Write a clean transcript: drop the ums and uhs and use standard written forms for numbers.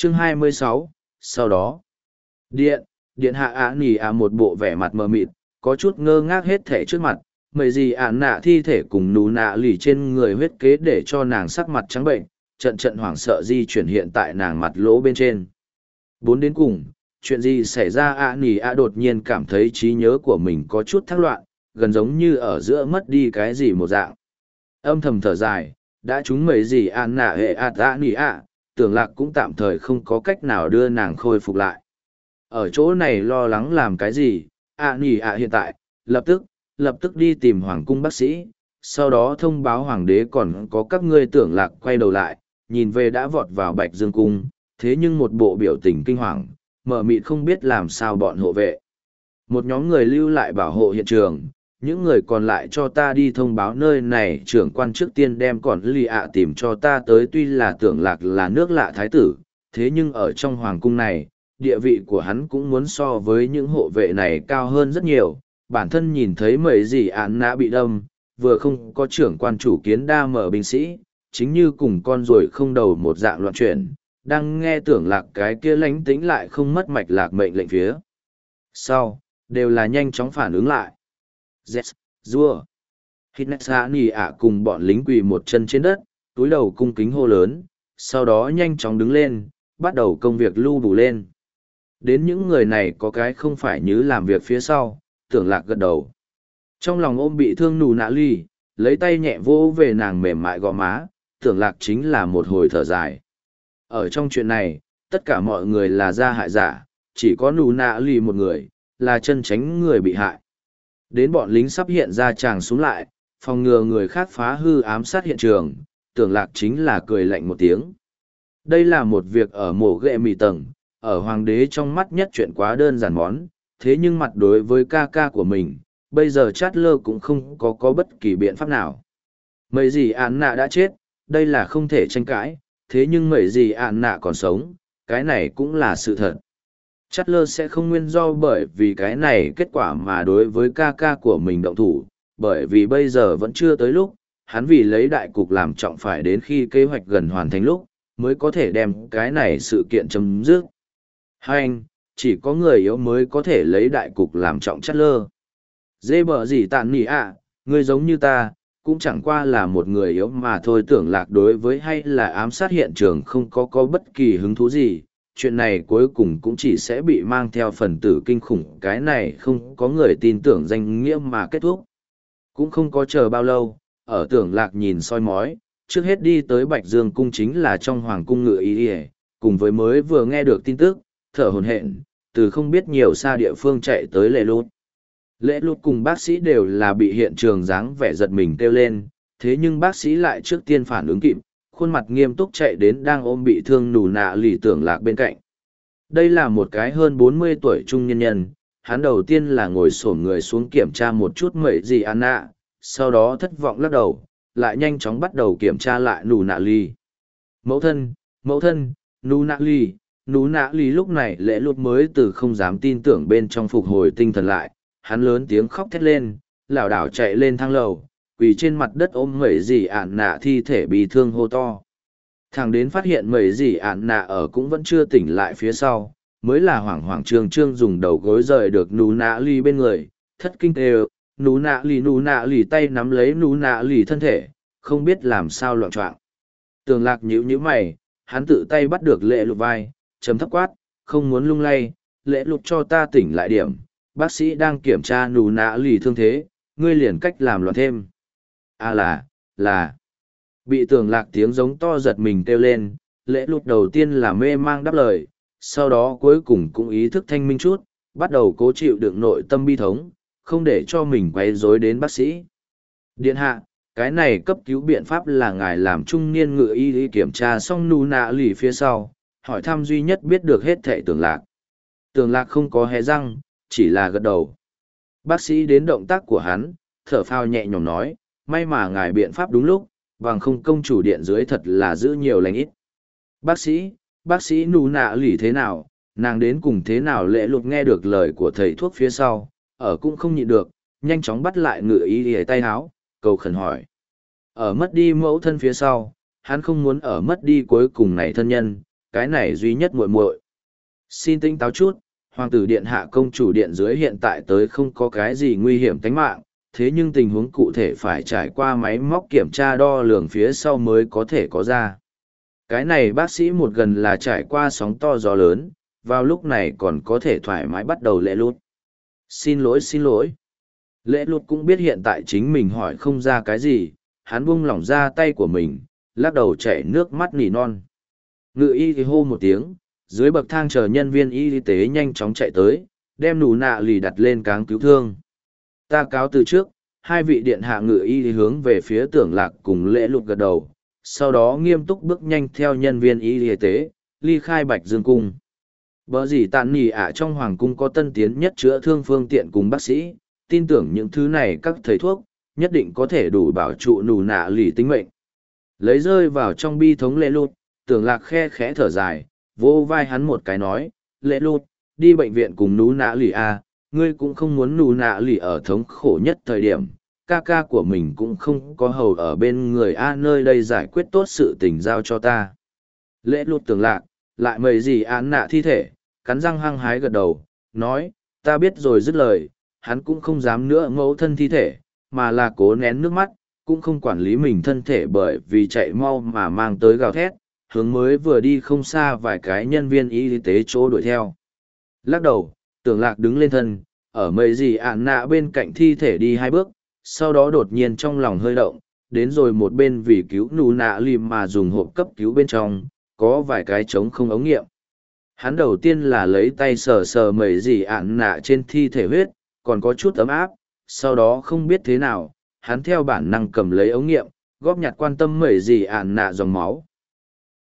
Chương 26, sau đó. Điện hạ ạ nỉ ạ một bộ vẻ mặt mờ mịt, có chút ngơ ngác hết thể trước mặt, mấy gì ạ nạ thi thể cùng nú nạ lì trên người huyết kế để cho nàng sắc mặt trắng bệnh, trận trận hoảng sợ di chuyển hiện tại nàng mặt lỗ bên trên. Bốn đến cùng, chuyện gì xảy ra ạ nỉ ạ đột nhiên cảm thấy trí nhớ của mình có chút thắc loạn, gần giống như ở giữa mất đi cái gì một dạng. Âm thầm thở dài, đã trúng mấy gì ạ nạ hệ ạ nỉ ạ, tưởng lạc cũng tạm thời không có cách nào đưa nàng khôi phục lại. Ở chỗ này lo lắng làm cái gì, nỉ ạ hiện tại, lập tức đi tìm hoàng cung bác sĩ, sau đó thông báo hoàng đế còn có các ngươi tưởng lạc quay đầu lại, nhìn về đã vọt vào Bạch Dương cung, thế nhưng một bộ biểu tình kinh hoàng, mờ mịt không biết làm sao bọn hộ vệ. Một nhóm người lưu lại bảo hộ hiện trường, những người còn lại cho ta đi thông báo nơi này trưởng quan trước tiên đem còn lì ạ tìm cho ta tới tuy là tưởng lạc là nước lạ thái tử, thế nhưng ở trong hoàng cung này, địa vị của hắn cũng muốn so với những hộ vệ này cao hơn rất nhiều. Bản thân nhìn thấy mấy gì án nã bị đâm, vừa không có trưởng quan chủ kiến đa mở binh sĩ, chính như cùng con ruồi không đầu một dạng loạn chuyển, đang nghe tưởng lạc cái kia lánh tĩnh lại không mất mạch lạc mệnh lệnh phía. Sau, đều là nhanh chóng phản ứng lại. Yes, Dua. Hinesa nì ạ cùng bọn lính quỳ một chân trên đất, túi đầu cung kính hô lớn, sau đó nhanh chóng đứng lên, bắt đầu công việc lưu đủ lên. Đến những người này có cái không phải như làm việc phía sau, tưởng lạc gật đầu. Trong lòng ôm bị thương nù nạ ly, lấy tay nhẹ vô về nàng mềm mại gò má, tưởng lạc chính là một hồi thở dài. Ở trong chuyện này, tất cả mọi người là gia hại giả, chỉ có nù nạ ly một người, là chân tránh người bị hại. Đến bọn lính sắp hiện ra chàng xuống lại, phòng ngừa người khác phá hư ám sát hiện trường, tưởng lạc chính là cười lạnh một tiếng. Đây là một việc ở mổ ghệ mì tầng, ở hoàng đế trong mắt nhất chuyện quá đơn giản món, thế nhưng mặt đối với ca ca của mình, bây giờ chát lơ cũng không có bất kỳ biện pháp nào. Mấy gì án nạ đã chết, đây là không thể tranh cãi, thế nhưng mấy gì án nạ còn sống, cái này cũng là sự thật. Chát lơ sẽ không nguyên do bởi vì cái này kết quả mà đối với ca ca của mình động thủ, bởi vì bây giờ vẫn chưa tới lúc, hắn vì lấy đại cục làm trọng phải đến khi kế hoạch gần hoàn thành lúc, mới có thể đem cái này sự kiện chấm dứt. Hai anh, chỉ có người yếu mới có thể lấy đại cục làm trọng chất lơ. Dê bở gì tàn nỉ ạ, người giống như ta, cũng chẳng qua là một người yếu mà thôi tưởng lạc đối với hay là ám sát hiện trường không có bất kỳ hứng thú gì. Chuyện này cuối cùng cũng chỉ sẽ bị mang theo phần tử kinh khủng cái này không có người tin tưởng danh nghĩa mà kết thúc. Cũng không có chờ bao lâu, ở tưởng lạc nhìn soi mói, trước hết đi tới Bạch Dương cung chính là trong hoàng cung ngự ý ỉa, cùng với mới vừa nghe được tin tức, thở hồn hển, từ không biết nhiều xa địa phương chạy tới lệ lút. Lệ lút cùng bác sĩ đều là bị hiện trường dáng vẻ giật mình kêu lên, thế nhưng bác sĩ lại trước tiên phản ứng kịp, khuôn mặt nghiêm túc chạy đến đang ôm bị thương nù nạ lì tưởng lạc bên cạnh. Đây là một cái hơn 40 tuổi trung nhân nhân, hắn đầu tiên là ngồi xổm người xuống kiểm tra một chút mẩy gì ăn nạ, sau đó thất vọng lắc đầu, lại nhanh chóng bắt đầu kiểm tra lại nù nạ lì. Mẫu thân, nù nạ lì lúc này lễ lụt mới từ không dám tin tưởng bên trong phục hồi tinh thần lại, hắn lớn tiếng khóc thét lên, lảo đảo chạy lên thang lầu, quỳ trên mặt đất ôm mẩy gì ạn nạ thi thể bị thương hô to. Thằng đến phát hiện mẩy gì ạn nạ ở cũng vẫn chưa tỉnh lại phía sau, mới là hoảng hoảng trương trương dùng đầu gối rời được nù nạ lì bên người, thất kinh đều, nù nạ lì tay nắm lấy nù nạ lì thân thể, không biết làm sao loạn choạng. Tường lạc nhíu mày, hắn tự tay bắt được lệ lụt vai, chấm thấp quát, không muốn lung lay, lệ lụt cho ta tỉnh lại điểm, bác sĩ đang kiểm tra nù nạ lì thương thế, ngươi liền cách làm loạn thêm. Là. Bị tường lạc tiếng giống to giật mình kêu lên, lệ lụt đầu tiên là mê mang đáp lời, sau đó cuối cùng cũng ý thức thanh minh chút, bắt đầu cố chịu đựng nội tâm bi thống, không để cho mình quấy rối đến bác sĩ. Điện hạ, cái này cấp cứu biện pháp là ngài làm trung niên ngự y kiểm tra xong nù nạ lì phía sau, hỏi thăm duy nhất biết được hết thệ tường lạc. Tường lạc không có hé răng, chỉ là gật đầu. Bác sĩ đến động tác của hắn, thở phào nhẹ nhõm nói, may mà ngài biện pháp đúng lúc, bằng không công chủ điện dưới thật là giữ nhiều lành ít. Bác sĩ nù nạ lì thế nào, nàng đến cùng thế nào lệ lụt nghe được lời của thầy thuốc phía sau, ở cũng không nhịn được, nhanh chóng bắt lại ngự y hề tay háo, cầu khẩn hỏi. Ở mất đi mẫu thân phía sau, hắn không muốn ở mất đi cuối cùng này thân nhân, cái này duy nhất muội muội. Xin tỉnh táo chút, hoàng tử điện hạ công chủ điện dưới hiện tại tới không có cái gì nguy hiểm tính mạng, thế nhưng tình huống cụ thể phải trải qua máy móc kiểm tra đo lường phía sau mới có thể có ra. Cái này bác sĩ một gần là trải qua sóng to gió lớn, vào lúc này còn có thể thoải mái bắt đầu lễ lút. Xin lỗi xin lỗi. Lễ lút cũng biết hiện tại chính mình hỏi không ra cái gì, hắn buông lỏng ra tay của mình, lắc đầu chảy nước mắt nỉ non. Ngự y thì hô một tiếng, dưới bậc thang chờ nhân viên y tế nhanh chóng chạy tới, đem nụ nạ lì đặt lên cáng cứu thương. Ta cáo từ trước, hai vị điện hạ ngự y hướng về phía tưởng lạc cùng lễ lục gật đầu, sau đó nghiêm túc bước nhanh theo nhân viên y tế, ly khai Bạch Dương Cung. Bở gì tàn nỉ ạ trong hoàng cung có tân tiến nhất chữa thương phương tiện cùng bác sĩ, tin tưởng những thứ này các thầy thuốc, nhất định có thể đủ bảo trụ nụ nạ lì tính mệnh. Lấy rơi vào trong bi thống lễ lụt, tưởng lạc khe khẽ thở dài, vô vai hắn một cái nói, lễ lụt, đi bệnh viện cùng nụ nạ lì à, ngươi cũng không muốn nụ nạ lì ở thống khổ nhất thời điểm, ca ca của mình cũng không có hầu ở bên người a nơi đây giải quyết tốt sự tình giao cho ta. Lễ lụt tưởng lạc, lại mời gì án nạ thi thể, cắn răng hăng hái gật đầu, nói, ta biết rồi dứt lời, hắn cũng không dám nữa mẫu thân thi thể, mà là cố nén nước mắt, cũng không quản lý mình thân thể bởi vì chạy mau mà mang tới gào thét, hướng mới vừa đi không xa vài cái nhân viên y tế chỗ đuổi theo. Lắc đầu, tưởng lạc đứng lên thân, ở mây gì ạn nạ bên cạnh thi thể đi hai bước, sau đó đột nhiên trong lòng hơi động, đến rồi một bên vì cứu nụ nạ lìm mà dùng hộp cấp cứu bên trong, có vài cái trống không ống nghiệm. Hắn đầu tiên là lấy tay sờ sờ mây gì ạn nạ trên thi thể huyết, còn có chút ấm áp, sau đó không biết thế nào, hắn theo bản năng cầm lấy ống nghiệm, góp nhặt quan tâm mẩy gì ạn nạ dòng máu,